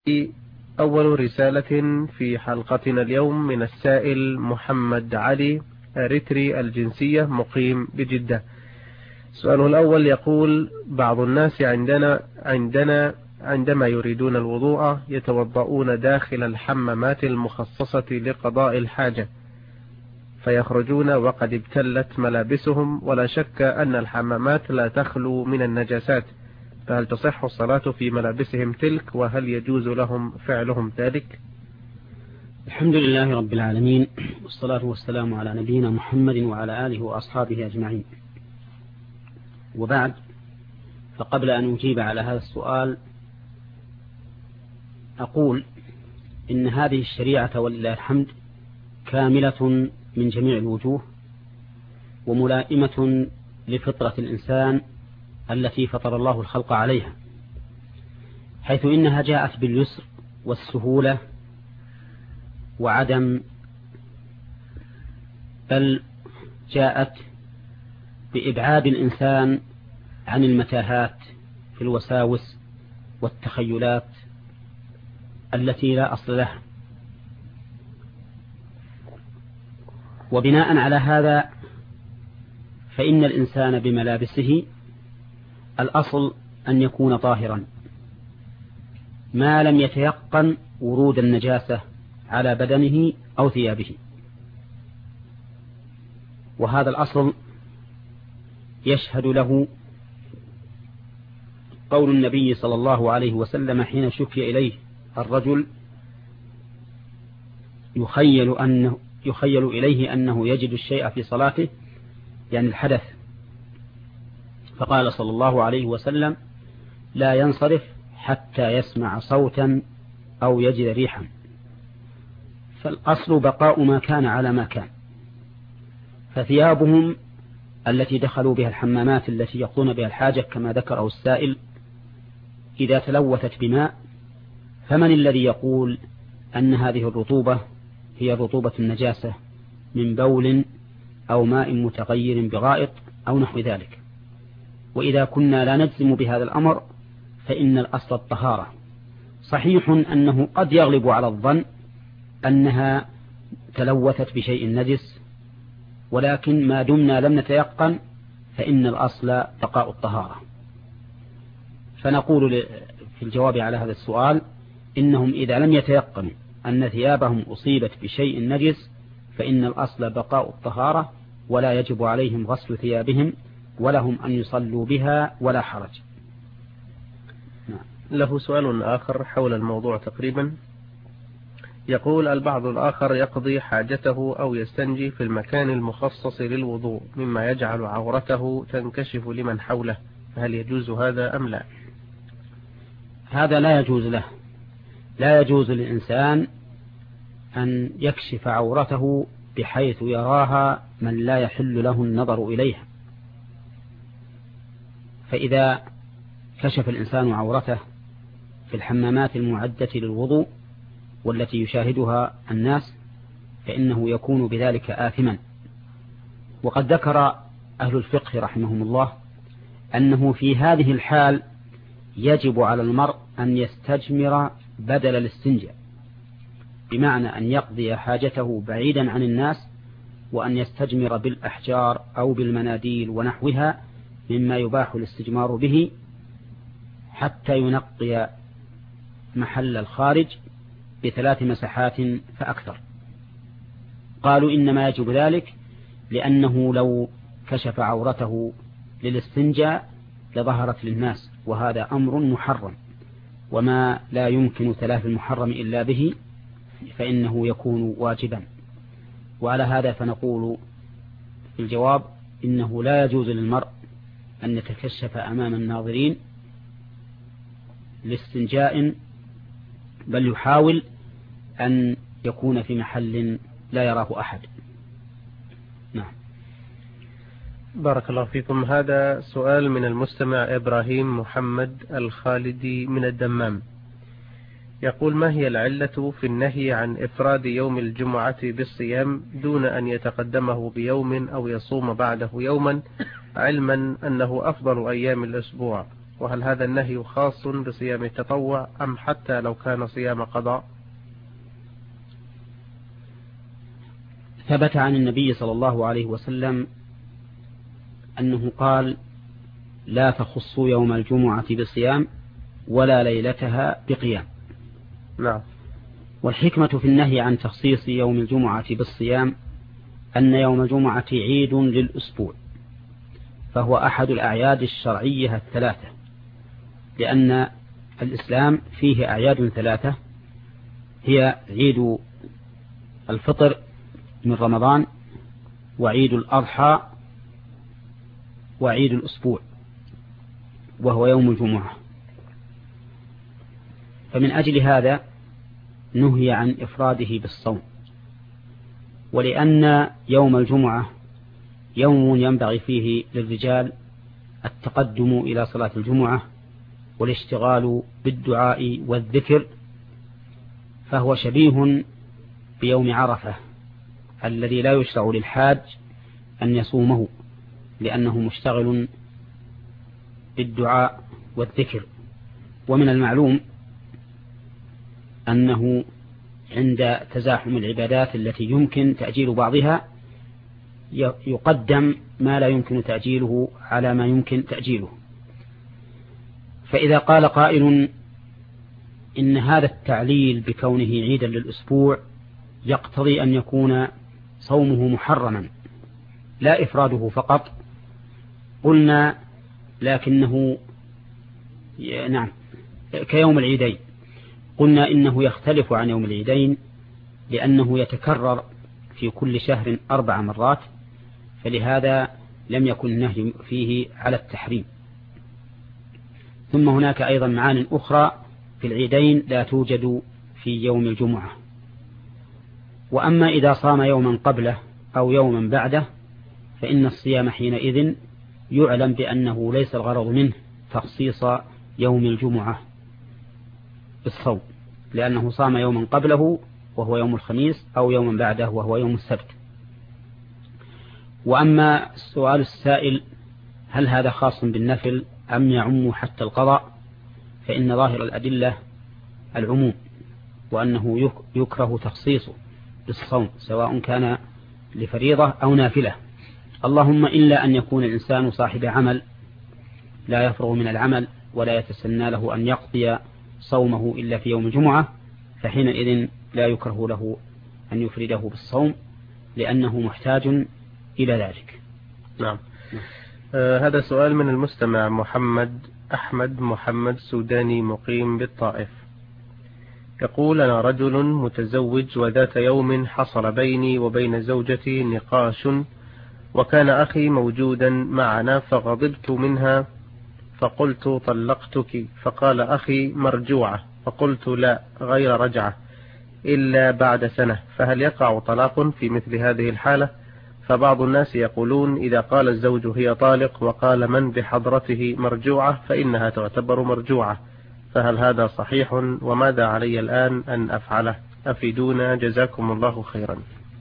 أول رسالة في حلقتنا اليوم من السائل محمد علي أريتري الجنسية مقيم بجدة. سؤاله الأول يقول: بعض الناس عندما يريدون الوضوء يتوضؤون داخل الحمامات المخصصة لقضاء الحاجة، فيخرجون وقد ابتلت ملابسهم، ولا شك أن الحمامات لا تخلو من النجاسات، فهل تصح الصلاة في ملابسهم تلك، وهل يجوز لهم فعلهم ذلك؟ الحمد لله رب العالمين، والصلاة والسلام على نبينا محمد وعلى آله وأصحابه أجمعين، وبعد. فقبل أن أجيب على هذا السؤال أقول إن هذه الشريعة ولله الحمد كاملة من جميع الوجوه، وملائمة لفطرة الإنسان التي فطر الله الخلق عليها، حيث إنها جاءت باليسر والسهولة وعدم، بل جاءت بإبعاد الإنسان عن المتاهات في الوساوس والتخيلات التي لا أصل لها. وبناء على هذا فإن الإنسان بملابسه الأصل أن يكون طاهرا ما لم يتيقن ورود النجاسة على بدنه أو ثيابه، وهذا الأصل يشهد له قول النبي صلى الله عليه وسلم حين شكي إليه الرجل يخيل إليه أنه يجد الشيء في صلاته، يعني الحدث، فقال صلى الله عليه وسلم: لا ينصرف حتى يسمع صوتا أو يجد ريحا. فالأصل بقاء ما كان على ما كان. فثيابهم التي دخلوا بها الحمامات التي يقضون بها الحاجة كما ذكره السائل إذا تلوثت بماء، فمن الذي يقول أن هذه الرطوبة هي رطوبة النجاسة من بول أو ماء متغير بغائط أو نحو ذلك؟ وإذا كنا لا نجزم بهذا الأمر فإن الأصل الطهارة. صحيح أنه قد يغلب على الظن أنها تلوثت بشيء نجس، ولكن ما دمنا لم نتيقن فإن الأصل بقاء الطهارة. فنقول في الجواب على هذا السؤال: إنهم إذا لم يتيقنوا أن ثيابهم أصيبت بشيء نجس فإن الأصل بقاء الطهارة، ولا يجب عليهم غسل ثيابهم، ولهم أن يصلوا بها ولا حرج. له سؤال آخر حول الموضوع تقريبا، يقول: البعض الآخر يقضي حاجته أو يستنجي في المكان المخصص للوضوء مما يجعل عورته تنكشف لمن حوله، فهل يجوز هذا أم لا؟ هذا لا يجوز له. لا يجوز للإنسان أن يكشف عورته بحيث يراها من لا يحل له النظر إليها. فإذا كشف الإنسان عورته في الحمامات المعدة للوضوء والتي يشاهدها الناس فإنه يكون بذلك آثما. وقد ذكر أهل الفقه رحمهم الله أنه في هذه الحال يجب على المرء أن يستجمر بدل الاستنجاء، بمعنى أن يقضي حاجته بعيدا عن الناس، وأن يستجمر بالأحجار أو بالمناديل ونحوها مما يباح الاستجمار به حتى ينقي محل الخارج ب3 مسحات فأكثر. قالوا إنما يجب ذلك لأنه لو كشف عورته للاستنجاء لظهرت للناس، وهذا أمر محرم، وما لا يمكن تلافي المحرم إلا به فإنه يكون واجبا. وعلى هذا فنقول في الجواب: إنه لا يجوز للمرء أن يتكشف أمام الناظرين لاستنجاء، بل يحاول أن يكون في محل لا يراه أحد. نعم. بارك الله فيكم. هذا سؤال من المستمع إبراهيم محمد الخالدي من الدمام، يقول: ما هي العلة في النهي عن إفراد يوم الجمعة بالصيام دون أن يتقدمه بيوم أو يصوم بعده يوما، علما أنه أفضل أيام الأسبوع، وهل هذا النهي خاص بصيام التطوع أم حتى لو كان صيام قضاء؟ ثبت عن النبي صلى الله عليه وسلم أنه قال: لا تخصوا يوم الجمعة بصيام ولا ليلتها بقيام. نعم. والحكمة في النهي عن تخصيص يوم الجمعة بالصيام أن يوم الجمعة عيد للأسبوع، فهو أحد الأعياد الشرعية الثلاثة، لأن الإسلام فيه أعياد ثلاثة هي عيد الفطر من رمضان، وعيد الأضحى، وعيد الأسبوع وهو يوم الجمعة. فمن أجل هذا نهي عن إفراده بالصوم، ولأن يوم الجمعة يوم ينبغي فيه للرجال التقدم إلى صلاة الجمعة والاشتغال بالدعاء والذكر، فهو شبيه بيوم عرفة الذي لا يشرع للحاج أن يصومه، لأنه مشتغل بالدعاء والذكر. ومن المعلوم أنه عند تزاحم العبادات التي يمكن تأجيل بعضها يقدم ما لا يمكن تأجيله على ما يمكن تأجيله. فإذا قال قائل إن هذا التعليل بكونه عيدا للأسبوع يقتضي أن يكون صومه محرما لا إفراده فقط، قلنا لكنه نعم كيوم العيدين، قلنا إنه يختلف عن يوم العيدين لأنه يتكرر في كل شهر 4 مرات، فلهذا لم يكن النهي فيه على التحريم. ثم هناك أيضا معان أخرى في العيدين لا توجد في يوم الجمعة. وأما إذا صام يوما قبله أو يوما بعده فإن الصيام حينئذ يعلم بأنه ليس الغرض منه تخصيص يوم الجمعة بالصوم، لأنه صام يوما قبله وهو يوم الخميس أو يوما بعده وهو يوم السبت. وأما السؤال السائل هل هذا خاص بالنفل أم يعم حتى القضاء، فإن ظاهر الأدلة العموم، وأنه يكره تخصيصه بالصوم سواء كان لفريضة أو نافلة، اللهم إلا أن يكون الإنسان صاحب عمل لا يفرغ من العمل ولا يتسنى له أن يقضي صومه إلا في يوم الجمعة، فحينئذ لا يكره له أن يفرده بالصوم لأنه محتاج إلى ذلك. نعم. هذا سؤال من المستمع أحمد محمد سوداني مقيم بالطائف، يقول: أنا رجل متزوج، وذات يوم حصل بيني وبين زوجتي نقاش، وكان أخي موجودا معنا، فغضبت منها فقلت: طلقتك. فقال أخي: مرجوعة. فقلت: لا، غير رجعة إلا بعد سنة. فهل يقع طلاق في مثل هذه الحالة؟ فبعض الناس يقولون إذا قال الزوج هي طالق وقال من بحضرته مرجوعة فإنها تعتبر مرجوعة، فهل هذا صحيح؟ وماذا علي الآن أن أفعله؟ أفيدونا جزاكم الله خيرا.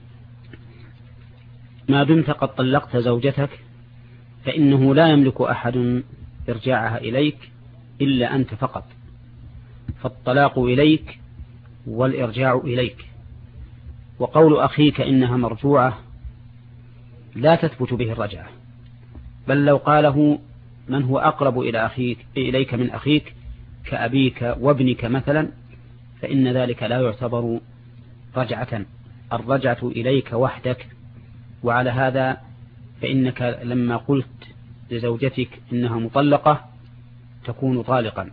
ما دمت قد طلقت زوجتك فإنه لا يملك أحد إرجاعها إليك إلا أنت فقط، فالطلاق إليك والإرجاع إليك. وقول أخيك إنها مرجوعة لا تثبت به الرجعة، بل لو قاله من هو أقرب إليك من أخيك كأبيك وابنك مثلا فإن ذلك لا يعتبر رجعة، الرجعة إليك وحدك. وعلى هذا فإنك لما قلت لزوجتك إنها مطلقة تكون طالقا.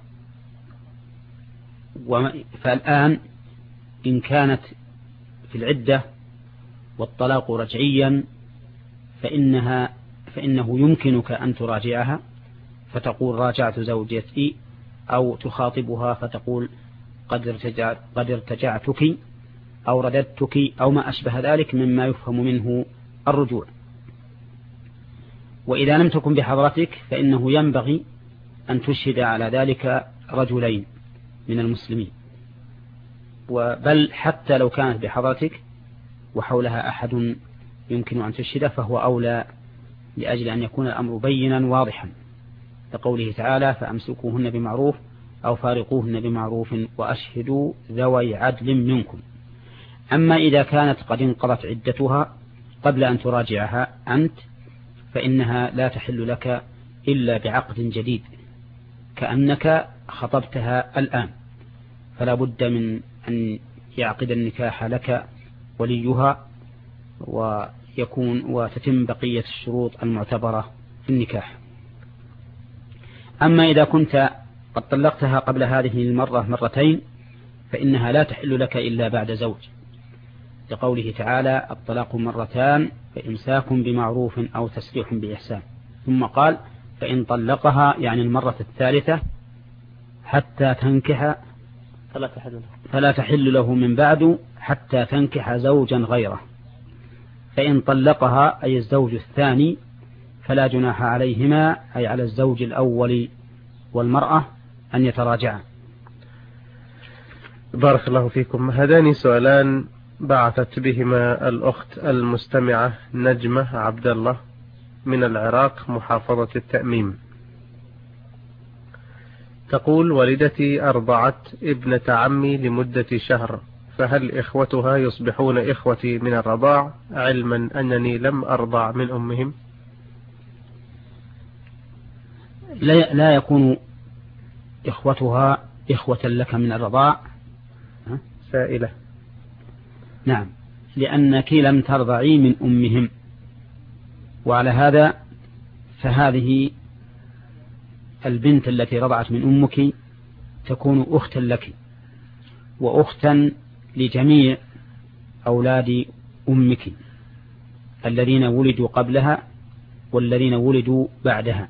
فالآن إن كانت في العدة والطلاق رجعيا فإنه يمكنك أن تراجعها فتقول راجعت زوجتي، أو تخاطبها فتقول قد ارتجعتك أو رددتك أو ما أشبه ذلك مما يفهم منه الرجوع. وإذا لم تكن بحضرتك فإنه ينبغي أن تشهد على ذلك رجلين من المسلمين، بل حتى لو كانت بحضرتك وحولها أحد يمكن أن تشهد فهو أولى، لأجل أن يكون الأمر بينا واضحا. لقوله تعالى فأمسكوهن بمعروف أو فارقوهن بمعروف وأشهدوا ذوي عدل منكم. أما إذا كانت قد انقضت عدتها قبل أن تراجعها أنت فإنها لا تحل لك إلا بعقد جديد كأنك خطبتها الآن، فلا بد من أن يعقد النكاح لك وليها وتتم بقية الشروط المعتبرة في النكاح. أما إذا كنت قد طلقتها قبل هذه المرة مرتين فإنها لا تحل لك إلا بعد زوج، لقوله تعالى الطلاق مرتان فإمساك بمعروف أو تسريح بإحسان، ثم قال فإن طلقها يعني المرة الثالثة حتى تنكح فلا تحل له من بعد حتى تنكح زوجا غيره، فإن طلقها أي الزوج الثاني فلا جناح عليهما أي على الزوج الأول والمرأة أن يتراجعا. بارك الله فيكم. هذان سؤالان بعثت بهما الأخت المستمعة نجمة عبد الله من العراق محافظة التأميم. تقول والدتي أرضعت ابنة عمي لمدة شهر، فهل إخوتها يصبحون إخوتي من الرضاع علما أنني لم أرضع من أمهم؟ لا يكون إخوتها إخوة لك من الرضاع. سائلة. نعم، لأنك لم ترضعي من أمهم، وعلى هذا فهذه البنت التي رضعت من أمك تكون أختا لك وأختا لجميع أولاد أمك الذين ولدوا قبلها والذين ولدوا بعدها،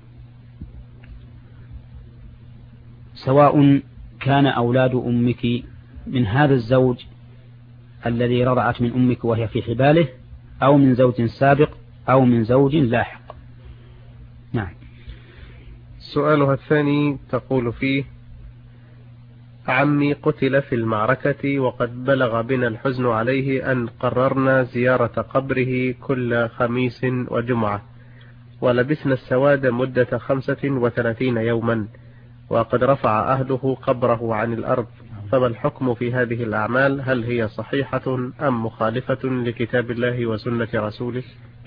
سواء كان أولاد أمك من هذا الزوج الذي رضعت من أمك وهي في حباله أو من زوج سابق أو من زوج لاحق. نعم. سؤالها الثاني تقول فيه عمي قتل في المعركة وقد بلغ بنا الحزن عليه أن قررنا زيارة قبره كل خميس وجمعة، ولبسنا السواد مدة 35 يوما، وقد رفع أهله قبره عن الأرض، فما الحكم في هذه الأعمال؟ هل هي صحيحة أم مخالفة لكتاب الله وسنة رسوله؟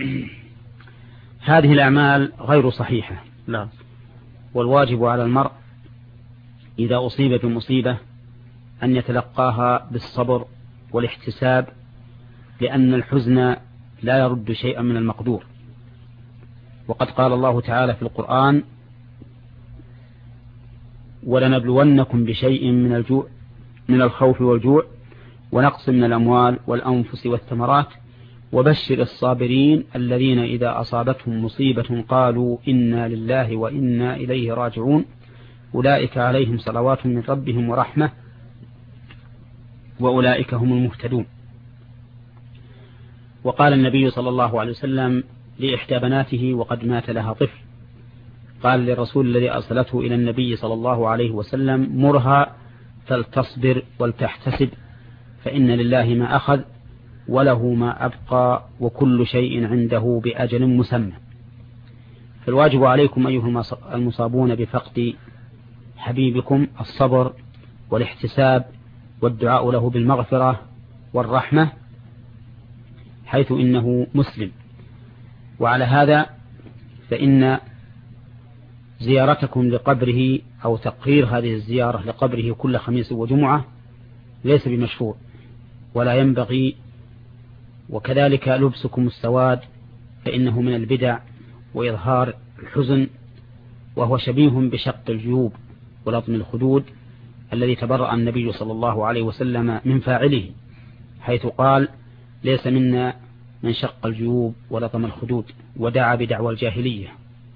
هذه الأعمال غير صحيحة. نعم. والواجب على المرء إذا أصيب بمصيبة أن يتلقاها بالصبر والاحتساب، لأن الحزن لا يرد شيئا من المقدور. وقد قال الله تعالى في القرآن ولنبلونكم بشيء من الخوف والجوع ونقص من الأموال والأنفس والثمرات وبشر الصابرين الذين إذا أصابتهم مصيبة قالوا إنا لله وإنا إليه راجعون أولئك عليهم صلوات من ربهم ورحمة وأولئك هم المهتدون. وقال النبي صلى الله عليه وسلم لإحدى بناته وقد مات لها طفل، قال للرسول الذي أرسلته إلى النبي صلى الله عليه وسلم مرها فلتصبر ولتحتسب فإن لله ما أخذ وله ما أبقى وكل شيء عنده بأجل مسمى. فالواجب عليكم أيها المصابون بفقد حبيبكم الصبر والاحتساب والدعاء له بالمغفرة والرحمة حيث إنه مسلم. وعلى هذا فإن زيارتكم لقبره أو تقرير هذه الزيارة لقبره كل خميس وجمعة ليس بمشروع ولا ينبغي، وكذلك لبسكم السواد فإنه من البدع وإظهار الحزن، وهو شبيه بشق الجيوب ولطم الخدود الذي تبرأ النبي صلى الله عليه وسلم من فاعله حيث قال ليس منا من شق الجيوب ولطم الخدود ودعا بدعوى الجاهلية.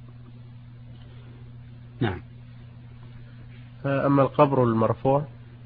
نعم. أما القبر المرفوع؟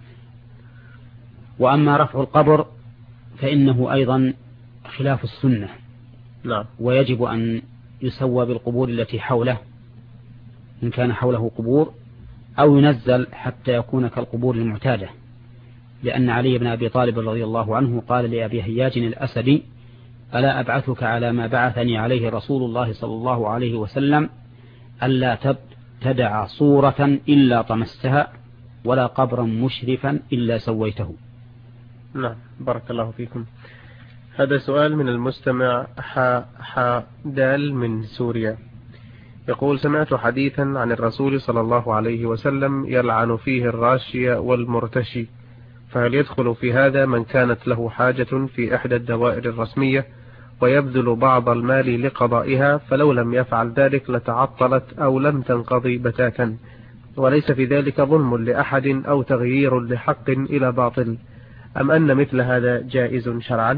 وأما رفع القبر فإنه أيضا خلاف السنة. نعم. ويجب أن يسوى بالقبور التي حوله إن كان حوله قبور، أو ينزل حتى يكون كالقبور المعتادة، لأن علي بن أبي طالب رضي الله عنه قال لأبي هياج الأسدي ألا أبعثك على ما بعثني عليه رسول الله صلى الله عليه وسلم تدع صورة إلا طمستها ولا قبرا مشرفا إلا سويته. نعم، بارك الله فيكم. هذا سؤال من المستمع دال من سوريا، يقول: سمعت حديثا عن الرسول صلى الله عليه وسلم يلعن فيه الراشي والمرتشي، فهل يدخل في هذا من كانت له حاجة في إحدى الدوائر الرسمية ويبذل بعض المال لقضائها، فلو لم يفعل ذلك لتعطلت أو لم تنقضي بتاتا، وليس في ذلك ظلم لأحد أو تغيير لحق إلى باطل، أم أن مثل هذا جائز شرعا؟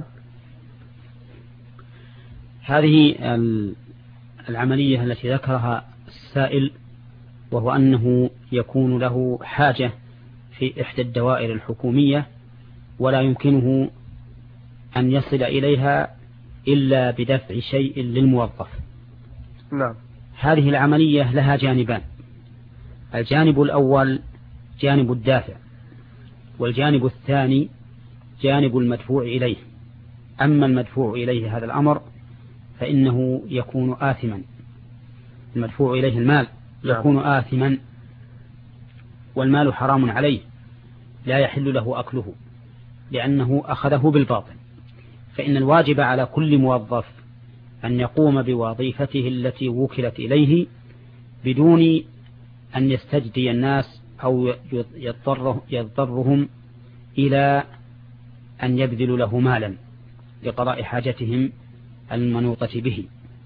هذه العملية التي ذكرها السائل، وهو أنه يكون له حاجة في إحدى الدوائر الحكومية ولا يمكنه أن يصل إليها إلا بدفع شيء للموظف. نعم. هذه العملية لها جانبان: الجانب الأول جانب الدافع، والجانب الثاني جانب المدفوع إليه. أما المدفوع إليه هذا الأمر فإنه يكون آثما، المدفوع إليه المال يكون آثما، والمال حرام عليه لا يحل له أكله لأنه أخذه بالباطل. فإن الواجب على كل موظف أن يقوم بوظيفته التي وكلت إليه بدون أن يستجدي الناس أو يضطرهم إلى أن يبذلوا له مالا لقضاء حاجتهم المنوطة به،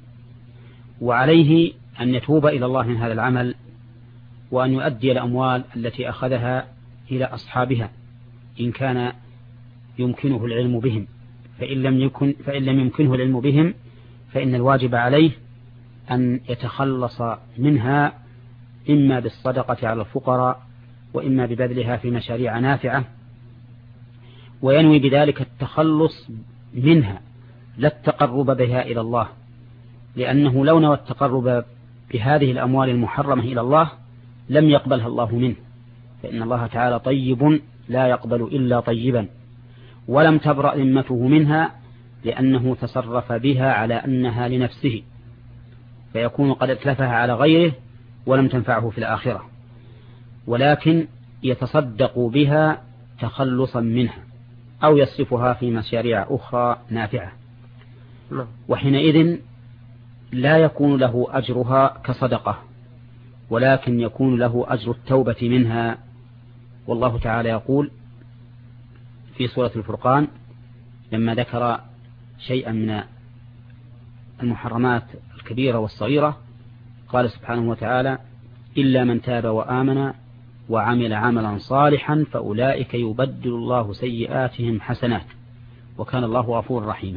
وعليه أن يتوب إلى الله من هذا العمل، وأن يؤدي الأموال التي أخذها إلى أصحابها إن كان يمكنه العلم بهم، فإن لم يمكنه العلم بهم فإن الواجب عليه أن يتخلص منها، إما بالصدقة على الفقراء وإما ببذلها في مشاريع نافعة، وينوي بذلك التخلص منها لا التقرب بها إلى الله، لأنه لو نوى التقرب بهذه الأموال المحرمة إلى الله لم يقبلها الله منه، فإن الله تعالى طيب لا يقبل إلا طيبا، ولم تبرأ ذمته منها لأنه تصرف بها على أنها لنفسه، فيكون قد اتلفها على غيره ولم تنفعه في الآخرة، ولكن يتصدق بها تخلصا منها أو يصرفها في مشاريع أخرى نافعة، وحينئذ لا يكون له أجرها كصدقة، ولكن يكون له أجر التوبة منها. والله تعالى يقول في سورة الفرقان لما ذكر شيئا من المحرمات الكبيرة والصغيرة قال سبحانه وتعالى: إلا من تاب وآمن وعمل عملا صالحا فأولئك يبدل الله سيئاتهم حسنات وكان الله غفورا رحيما.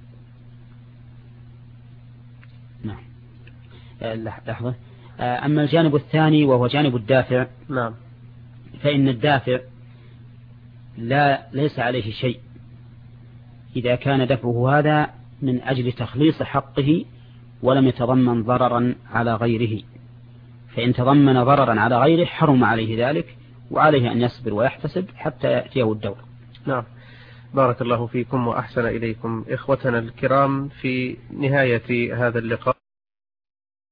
نعم. لحظة. أما الجانب الثاني وهو جانب الدافع، نعم، فإن الدافع ليس عليه شيء إذا كان دفعه هذا من أجل تخليص حقه ولم يتضمن ضررا على غيره، فإن تضمن ضررا على غيره حرم عليه ذلك، وعليه أن يصبر ويحتسب حتى يأتيه الدور. نعم، بارك الله فيكم وأحسن إليكم. إخوتنا الكرام، في نهاية هذا اللقاء